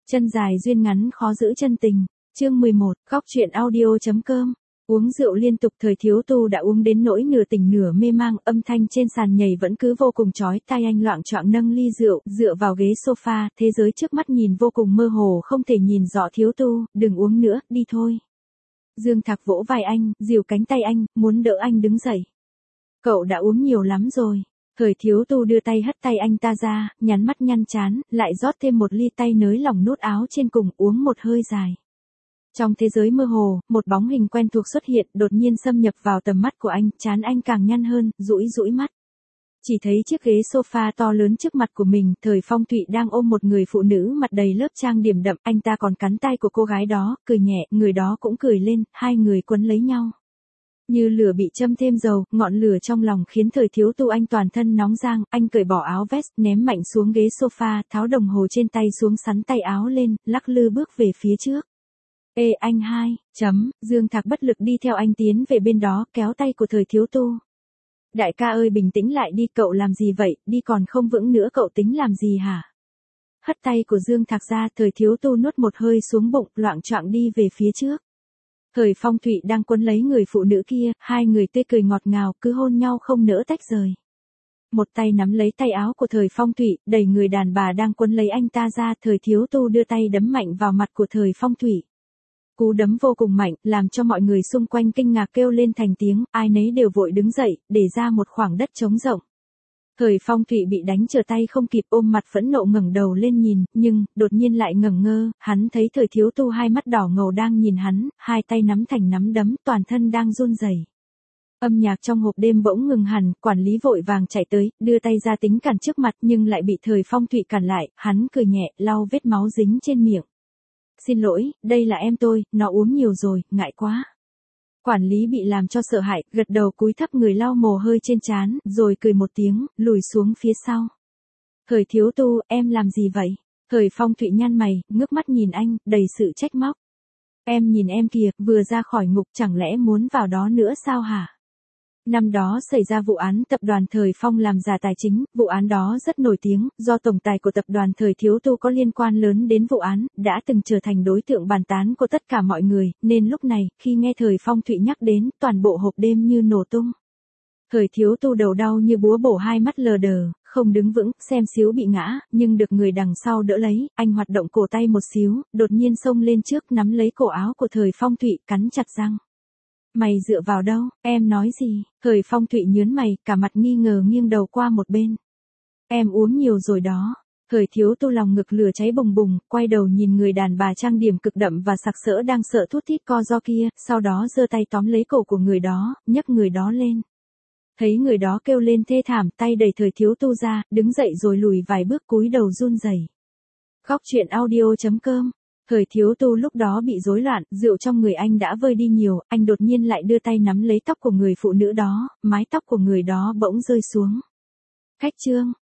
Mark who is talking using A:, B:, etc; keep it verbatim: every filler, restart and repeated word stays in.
A: Chân dài duyên ngắn khó giữ chân tình. Chương mười một, Góc truyện audio.com. Uống rượu liên tục, Thời Thiếu Tu đã uống đến nỗi nửa tỉnh nửa mê mang, âm thanh trên sàn nhảy vẫn cứ vô cùng chói tai. Anh loạng choạng nâng ly rượu, dựa vào ghế sofa, thế giới trước mắt nhìn vô cùng mơ hồ, không thể nhìn rõ. Thiếu Tu, đừng uống nữa, đi thôi. Dương Thạc vỗ vai anh, dìu cánh tay anh, muốn đỡ anh đứng dậy. Cậu đã uống nhiều lắm rồi. Thời Thiếu Tu đưa tay hất tay anh ta ra, nhắn mắt nhăn chán, lại rót thêm một ly, tay nới lỏng nút áo trên cùng, uống một hơi dài. Trong thế giới mơ hồ, một bóng hình quen thuộc xuất hiện, đột nhiên xâm nhập vào tầm mắt của anh, trán anh càng nhăn hơn, dũi dũi mắt. Chỉ thấy chiếc ghế sofa to lớn trước mặt của mình, Thời Phong Thụy đang ôm một người phụ nữ mặt đầy lớp trang điểm đậm, anh ta còn cắn tay của cô gái đó, cười nhẹ, người đó cũng cười lên, hai người quấn lấy nhau. Như lửa bị châm thêm dầu, ngọn lửa trong lòng khiến Thời Thiếu Tu anh toàn thân nóng rang, anh cởi bỏ áo vest, ném mạnh xuống ghế sofa, tháo đồng hồ trên tay xuống, sắn tay áo lên, lắc lư bước về phía trước. Ê anh hai, chấm, Dương Thạc bất lực đi theo anh tiến về bên đó, kéo tay của Thời Thiếu Tu. Đại ca ơi, bình tĩnh lại đi, cậu làm gì vậy, đi còn không vững nữa, cậu tính làm gì hả? Hất tay của Dương Thạc ra, Thời Thiếu Tu nuốt một hơi xuống bụng, loạng choạng đi về phía trước. Thời Phong Thụy đang quấn lấy người phụ nữ kia, hai người tươi cười ngọt ngào, cứ hôn nhau không nỡ tách rời. Một tay nắm lấy tay áo của Thời Phong Thụy, đẩy người đàn bà đang quấn lấy anh ta ra, Thời Thiếu Tu đưa tay đấm mạnh vào mặt của Thời Phong Thụy. Cú đấm vô cùng mạnh, làm cho mọi người xung quanh kinh ngạc kêu lên thành tiếng, ai nấy đều vội đứng dậy, để ra một khoảng đất trống rộng. Thời Phong Thụy bị đánh trở tay không kịp, ôm mặt phẫn nộ ngẩng đầu lên nhìn, nhưng, đột nhiên lại ngẩn ngơ, hắn thấy Thời Thiếu Tu hai mắt đỏ ngầu đang nhìn hắn, hai tay nắm thành nắm đấm, toàn thân đang run rẩy. Âm nhạc trong hộp đêm bỗng ngừng hẳn, quản lý vội vàng chạy tới, đưa tay ra tính cản trước mặt nhưng lại bị Thời Phong Thụy cản lại, hắn cười nhẹ, lau vết máu dính trên miệng. Xin lỗi, đây là em tôi, nó uống nhiều rồi, ngại quá. Quản lý bị làm cho sợ hãi, gật đầu cúi thấp người lau mồ hôi trên trán, rồi cười một tiếng, lùi xuống phía sau. Thời Thiếu Tu, em làm gì vậy? Thời Phong Thụy nhăn mày, ngước mắt nhìn anh, đầy sự trách móc. Em nhìn em kìa, vừa ra khỏi ngục, chẳng lẽ muốn vào đó nữa sao hả? Năm đó xảy ra vụ án tập đoàn Thời Phong làm giả tài chính, vụ án đó rất nổi tiếng, do tổng tài của tập đoàn Thời Thiếu Tu có liên quan lớn đến vụ án, đã từng trở thành đối tượng bàn tán của tất cả mọi người, nên lúc này, khi nghe Thời Phong Thụy nhắc đến, toàn bộ hộp đêm như nổ tung. Thời Thiếu Tu đầu đau như búa bổ, hai mắt lờ đờ, không đứng vững, xem xíu bị ngã, nhưng được người đằng sau đỡ lấy, anh hoạt động cổ tay một xíu, đột nhiên xông lên trước nắm lấy cổ áo của Thời Phong Thụy, cắn chặt răng. Mày dựa vào đâu, em nói gì? Thời Phong Thụy nhớn mày, cả mặt nghi ngờ nghiêng đầu qua một bên. Em uống nhiều rồi đó. Thời Thiếu Tu lòng ngực lửa cháy bùng bùng, quay đầu nhìn người đàn bà trang điểm cực đậm và sặc sỡ đang sợ thút thít co ro kia, sau đó giơ tay tóm lấy cổ của người đó, nhấc người đó lên. Thấy người đó kêu lên thê thảm, tay đẩy Thời Thiếu Tu ra, đứng dậy rồi lùi vài bước, cúi đầu run rẩy. Góc truyện audio.com. Thời Thiếu Tu lúc đó bị rối loạn, rượu trong người anh đã vơi đi nhiều, anh đột nhiên lại đưa tay nắm lấy tóc của người phụ nữ đó, mái tóc của người đó bỗng rơi xuống. Khách trương,